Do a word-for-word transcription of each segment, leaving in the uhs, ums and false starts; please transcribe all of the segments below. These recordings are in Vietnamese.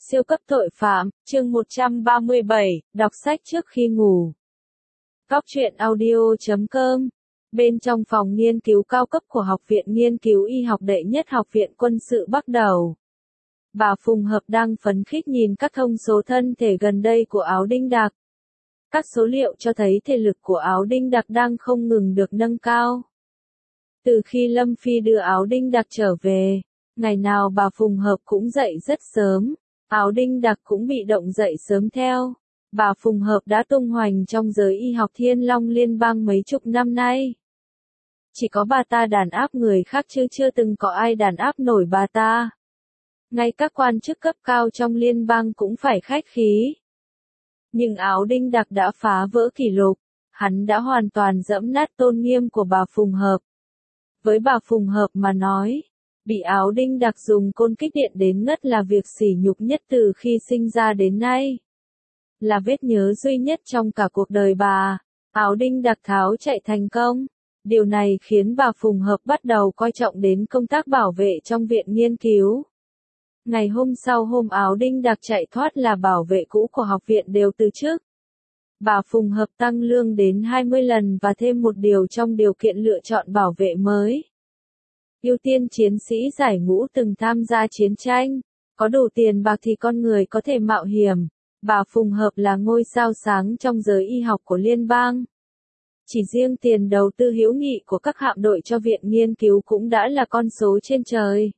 Siêu cấp tội phạm, chương một trăm ba mươi bảy, đọc sách trước khi ngủ. Góc truyện audio chấm com. Bên trong phòng nghiên cứu cao cấp của Học viện Nghiên cứu Y học đệ nhất Học viện Quân sự bắt đầu. Bà Phùng Hợp đang phấn khích nhìn các thông số thân thể gần đây của Áo Đinh Đặc. Các số liệu cho thấy thể lực của Áo Đinh Đặc đang không ngừng được nâng cao. Từ khi Lâm Phi đưa Áo Đinh Đặc trở về, ngày nào bà Phùng Hợp cũng dậy rất sớm. Áo Đinh Đặc cũng bị động dậy sớm theo. Bà Phùng Hợp đã tung hoành trong giới y học Thiên Long Liên bang mấy chục năm nay. Chỉ có bà ta đàn áp người khác chứ chưa từng có ai đàn áp nổi bà ta. Ngay các quan chức cấp cao trong liên bang cũng phải khách khí. Nhưng Áo Đinh Đặc đã phá vỡ kỷ lục. Hắn đã hoàn toàn dẫm nát tôn nghiêm của bà Phùng Hợp. Với bà Phùng Hợp mà nói, bị Áo Đinh Đặc dùng côn kích điện đến ngất là việc sỉ nhục nhất từ khi sinh ra đến nay. Là vết nhớ duy nhất trong cả cuộc đời bà. Áo Đinh Đặc tháo chạy thành công. Điều này khiến bà Phùng Hợp bắt đầu coi trọng đến công tác bảo vệ trong viện nghiên cứu. Ngày hôm sau hôm Áo Đinh Đặc chạy thoát là bảo vệ cũ của học viện đều từ chức. Bà Phùng Hợp tăng lương đến hai mươi lần và thêm một điều trong điều kiện lựa chọn bảo vệ mới. Ưu tiên chiến sĩ giải ngũ từng tham gia chiến tranh. Có đủ tiền bạc thì con người có thể mạo hiểm. Bà Phùng Hợp là ngôi sao sáng trong giới y học của liên bang. Chỉ riêng tiền đầu tư hữu nghị của các hạm đội cho viện nghiên cứu cũng đã là con số trên trời.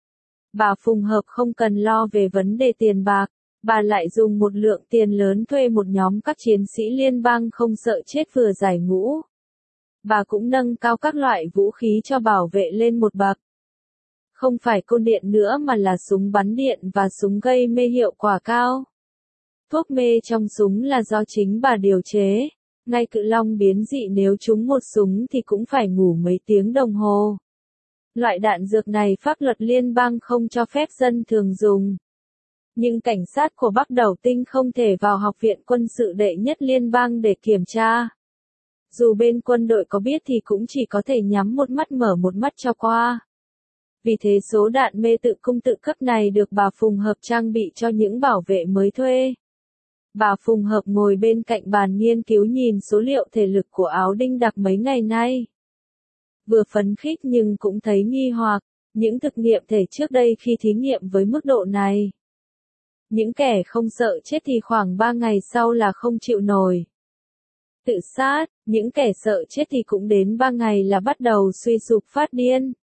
Bà Phùng Hợp không cần lo về vấn đề tiền bạc. Bà lại dùng một lượng tiền lớn thuê một nhóm các chiến sĩ liên bang không sợ chết vừa giải ngũ. Bà cũng nâng cao các loại vũ khí cho bảo vệ lên một bậc. Không phải côn điện nữa mà là súng bắn điện và súng gây mê hiệu quả cao. Thuốc mê trong súng là do chính bà điều chế. Ngay cự long biến dị nếu trúng một súng thì cũng phải ngủ mấy tiếng đồng hồ. Loại đạn dược này pháp luật liên bang không cho phép dân thường dùng. Nhưng cảnh sát của Bắc Đầu Tinh không thể vào Học viện Quân sự đệ nhất liên bang để kiểm tra. Dù bên quân đội có biết thì cũng chỉ có thể nhắm một mắt mở một mắt cho qua. Vì thế số đạn mê tự cung tự cấp này được bà Phùng Hợp trang bị cho những bảo vệ mới thuê. Bà Phùng Hợp ngồi bên cạnh bàn nghiên cứu nhìn số liệu thể lực của Áo Đinh Đặc mấy ngày nay. Vừa phấn khích nhưng cũng thấy nghi hoặc, những thực nghiệm thể trước đây khi thí nghiệm với mức độ này. Những kẻ không sợ chết thì khoảng ba ngày sau là không chịu nổi. Tự sát, những kẻ sợ chết thì cũng đến ba ngày là bắt đầu suy sụp phát điên.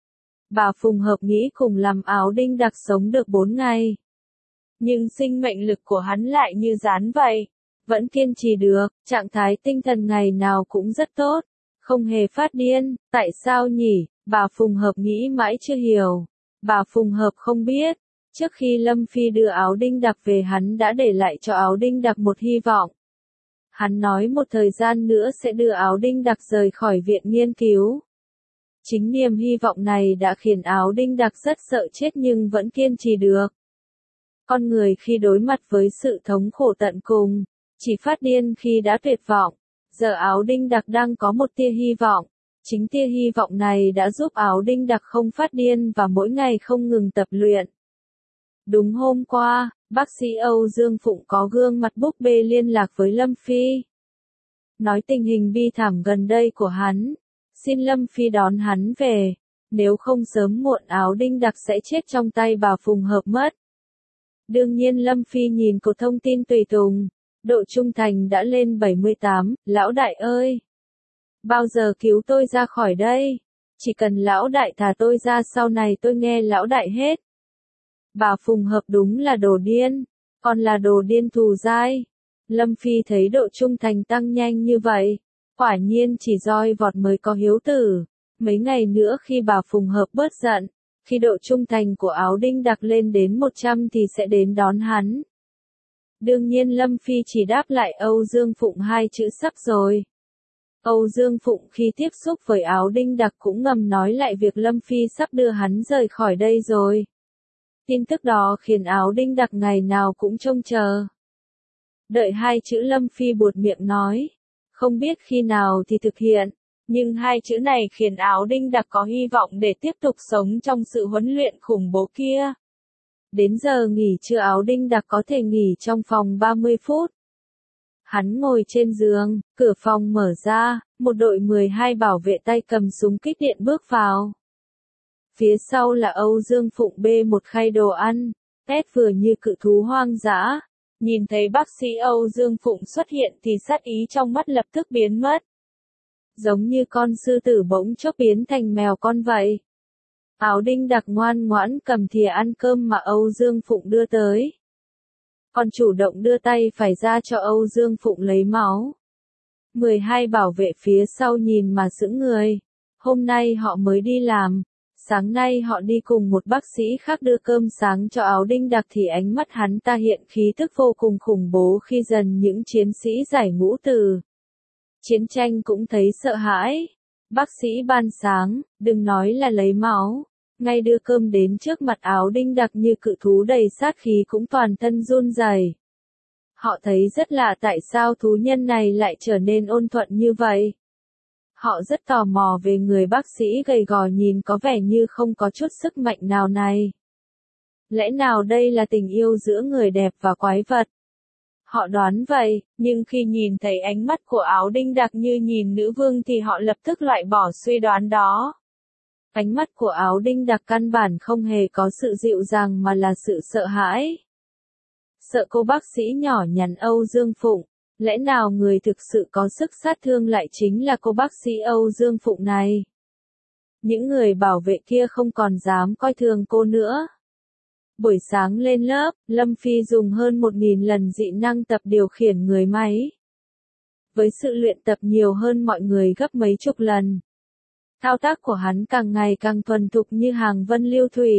Bà Phùng Hợp nghĩ cùng làm Áo Đinh Đặc sống được bốn ngày. Nhưng sinh mệnh lực của hắn lại như rán vậy. Vẫn kiên trì được, trạng thái tinh thần ngày nào cũng rất tốt. Không hề phát điên, tại sao nhỉ? Bà Phùng Hợp nghĩ mãi chưa hiểu. Bà Phùng Hợp không biết. Trước khi Lâm Phi đưa Áo Đinh Đặc về hắn đã để lại cho Áo Đinh Đặc một hy vọng. Hắn nói một thời gian nữa sẽ đưa Áo Đinh Đặc rời khỏi viện nghiên cứu. Chính niềm hy vọng này đã khiến Áo Đinh Đặc rất sợ chết nhưng vẫn kiên trì được. Con người khi đối mặt với sự thống khổ tận cùng, chỉ phát điên khi đã tuyệt vọng. Giờ Áo Đinh Đặc đang có một tia hy vọng. Chính tia hy vọng này đã giúp Áo Đinh Đặc không phát điên và mỗi ngày không ngừng tập luyện. Đúng hôm qua, bác sĩ Âu Dương Phụng có gương mặt búp bê liên lạc với Lâm Phi. Nói tình hình bi thảm gần đây của hắn. Xin Lâm Phi đón hắn về. Nếu không sớm muộn Áo Đinh Đặc sẽ chết trong tay bà Phùng Hợp mất. Đương nhiên Lâm Phi nhìn cột thông tin tùy tùng. Độ trung thành đã lên bảy mươi tám, lão đại ơi. Bao giờ cứu tôi ra khỏi đây? Chỉ cần lão đại thả tôi ra sau này tôi nghe lão đại hết. Bà Phùng Hợp đúng là đồ điên, còn là đồ điên thù dai. Lâm Phi thấy độ trung thành tăng nhanh như vậy. Quả nhiên chỉ roi vọt mới có hiếu tử. Mấy ngày nữa khi bà Phùng Hợp bớt giận, khi độ trung thành của Áo Đinh Đặc lên đến một trăm thì sẽ đến đón hắn. Đương nhiên Lâm Phi chỉ đáp lại Âu Dương Phụng hai chữ sắp rồi. Âu Dương Phụng khi tiếp xúc với Áo Đinh Đặc cũng ngầm nói lại việc Lâm Phi sắp đưa hắn rời khỏi đây rồi. Tin tức đó khiến Áo Đinh Đặc ngày nào cũng trông chờ. Đợi hai chữ Lâm Phi buột miệng nói. Không biết khi nào thì thực hiện. Nhưng hai chữ này khiến Áo Đinh Đặc có hy vọng để tiếp tục sống trong sự huấn luyện khủng bố kia. Đến giờ nghỉ trưa Áo Đinh Đặc có thể nghỉ trong phòng ba mươi phút. Hắn ngồi trên giường, cửa phòng mở ra, một đội mười hai bảo vệ tay cầm súng kích điện bước vào. Phía sau là Âu Dương Phụng bê một khay đồ ăn, tét vừa như cự thú hoang dã. Nhìn thấy bác sĩ Âu Dương Phụng xuất hiện thì sát ý trong mắt lập tức biến mất. Giống như con sư tử bỗng chốc biến thành mèo con vậy. Áo Đinh Đặc ngoan ngoãn cầm thìa ăn cơm mà Âu Dương Phụng đưa tới. Còn chủ động đưa tay phải ra cho Âu Dương Phụng lấy máu. mười hai bảo vệ phía sau nhìn mà sững người. Hôm nay họ mới đi làm. Sáng nay họ đi cùng một bác sĩ khác đưa cơm sáng cho Áo Đinh Đặc thì ánh mắt hắn ta hiện khí tức vô cùng khủng bố khi dần những chiến sĩ giải ngũ từ chiến tranh cũng thấy sợ hãi. Bác sĩ ban sáng, đừng nói là lấy máu, ngay đưa cơm đến trước mặt Áo Đinh Đặc như cự thú đầy sát khí cũng toàn thân run rẩy. Họ thấy rất lạ tại sao thú nhân này lại trở nên ôn thuận như vậy. Họ rất tò mò về người bác sĩ gầy gò nhìn có vẻ như không có chút sức mạnh nào này. Lẽ nào đây là tình yêu giữa người đẹp và quái vật? Họ đoán vậy, nhưng khi nhìn thấy ánh mắt của Áo Đinh Đặc như nhìn nữ vương thì họ lập tức loại bỏ suy đoán đó. Ánh mắt của Áo Đinh Đặc căn bản không hề có sự dịu dàng mà là sự sợ hãi. Sợ cô bác sĩ nhỏ nhắn Âu Dương Phụng. Lẽ nào người thực sự có sức sát thương lại chính là cô bác sĩ Âu Dương Phụng này? Những người bảo vệ kia không còn dám coi thường cô nữa. Buổi sáng lên lớp, Lâm Phi dùng hơn một nghìn lần dị năng tập điều khiển người máy. Với sự luyện tập nhiều hơn mọi người gấp mấy chục lần. Thao tác của hắn càng ngày càng thuần thục như hàng vân lưu thủy.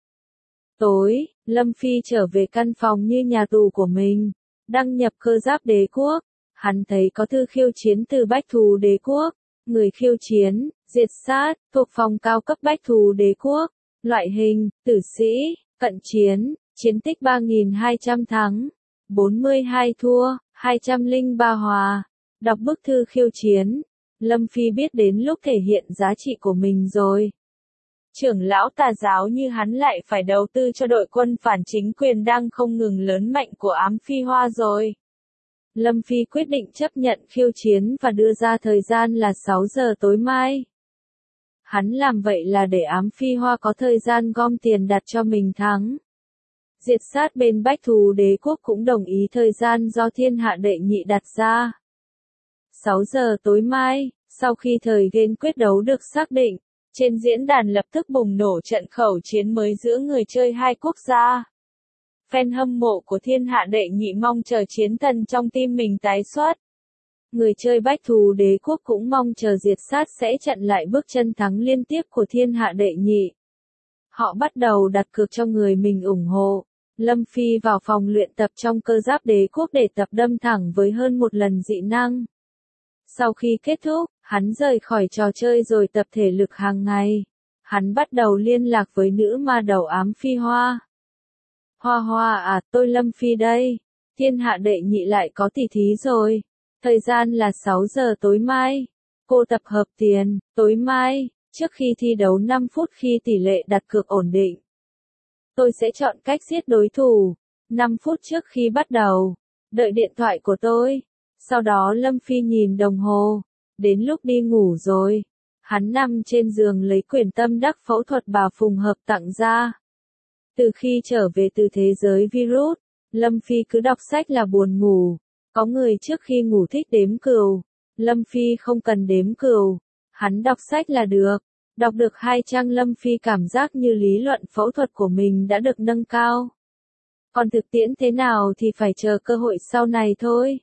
Tối, Lâm Phi trở về căn phòng như nhà tù của mình. Đăng nhập cơ giáp đế quốc, hắn thấy có thư khiêu chiến từ bách thú đế quốc, người khiêu chiến, diệt sát, thuộc phòng cao cấp bách thú đế quốc, loại hình, tử sĩ, cận chiến, chiến tích ba nghìn hai trăm thắng, bốn mươi hai thua, hai trăm lẻ ba hòa. Đọc bức thư khiêu chiến, Lâm Phi biết đến lúc thể hiện giá trị của mình rồi. Trưởng lão tà giáo như hắn lại phải đầu tư cho đội quân phản chính quyền đang không ngừng lớn mạnh của Ám Phi Hoa rồi. Lâm Phi quyết định chấp nhận khiêu chiến và đưa ra thời gian là sáu giờ tối mai. Hắn làm vậy là để Ám Phi Hoa có thời gian gom tiền đặt cho mình thắng. Diệt sát bên bách thú đế quốc cũng đồng ý thời gian do thiên hạ đệ nhị đặt ra. sáu giờ tối mai, sau khi thời gian quyết đấu được xác định, trên diễn đàn lập tức bùng nổ trận khẩu chiến mới giữa người chơi hai quốc gia. Fan hâm mộ của thiên hạ đệ nhị mong chờ chiến thần trong team mình tái xuất. Người chơi bách thú đế quốc cũng mong chờ diệt sát sẽ chặn lại bước chân thắng liên tiếp của thiên hạ đệ nhị. Họ bắt đầu đặt cược cho người mình ủng hộ. Lâm Phi vào phòng luyện tập trong cơ giáp đế quốc để tập đâm thẳng với hơn một lần dị năng. Sau khi kết thúc, hắn rời khỏi trò chơi rồi tập thể lực hàng ngày. Hắn bắt đầu liên lạc với nữ ma đầu Ám Phi Hoa. Hoa Hoa à, tôi Lâm Phi đây. Thiên hạ đệ nhị lại có tỷ thí rồi. Thời gian là sáu giờ tối mai. Cô tập hợp tiền, tối mai, trước khi thi đấu năm phút khi tỷ lệ đặt cược ổn định. Tôi sẽ chọn cách giết đối thủ. năm phút trước khi bắt đầu. Đợi điện thoại của tôi. Sau đó Lâm Phi nhìn đồng hồ. Đến lúc đi ngủ rồi. Hắn nằm trên giường lấy quyển tâm đắc phẫu thuật bà Phùng Hợp tặng ra. Từ khi trở về từ thế giới virus, Lâm Phi cứ đọc sách là buồn ngủ. Có người trước khi ngủ thích đếm cừu. Lâm Phi không cần đếm cừu. Hắn đọc sách là được. Đọc được hai trang Lâm Phi cảm giác như lý luận phẫu thuật của mình đã được nâng cao. Còn thực tiễn thế nào thì phải chờ cơ hội sau này thôi.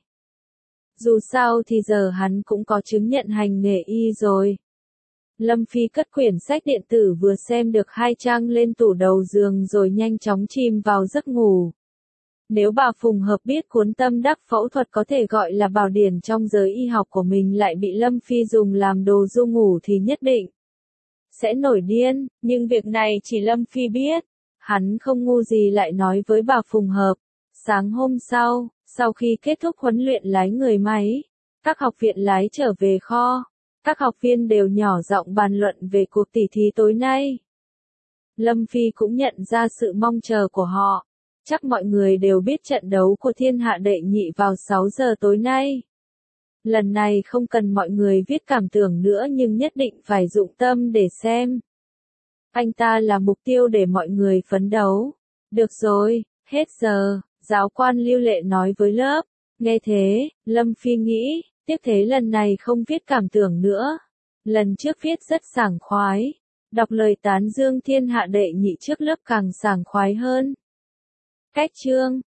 Dù sao thì giờ hắn cũng có chứng nhận hành nghề y rồi. Lâm Phi cất quyển sách điện tử vừa xem được hai trang lên tủ đầu giường rồi nhanh chóng chìm vào giấc ngủ. Nếu bà Phùng Hợp biết cuốn tâm đắc phẫu thuật có thể gọi là bảo điển trong giới y học của mình lại bị Lâm Phi dùng làm đồ du ngủ thì nhất định sẽ nổi điên, nhưng việc này chỉ Lâm Phi biết. Hắn không ngu gì lại nói với bà Phùng Hợp. Sáng hôm sau, sau khi kết thúc huấn luyện lái người máy, các học viện lái trở về kho. Các học viên đều nhỏ giọng bàn luận về cuộc tỉ thí tối nay. Lâm Phi cũng nhận ra sự mong chờ của họ. Chắc mọi người đều biết trận đấu của thiên hạ đệ nhị vào sáu giờ tối nay. Lần này không cần mọi người viết cảm tưởng nữa nhưng nhất định phải dụng tâm để xem. Anh ta là mục tiêu để mọi người phấn đấu. Được rồi, hết giờ, giáo quan Lưu Lệ nói với lớp. Nghe thế, Lâm Phi nghĩ, tiếc thế lần này không viết cảm tưởng nữa. Lần trước viết rất sảng khoái. Đọc lời tán dương thiên hạ đệ nhị trước lớp càng sảng khoái hơn. Cách chương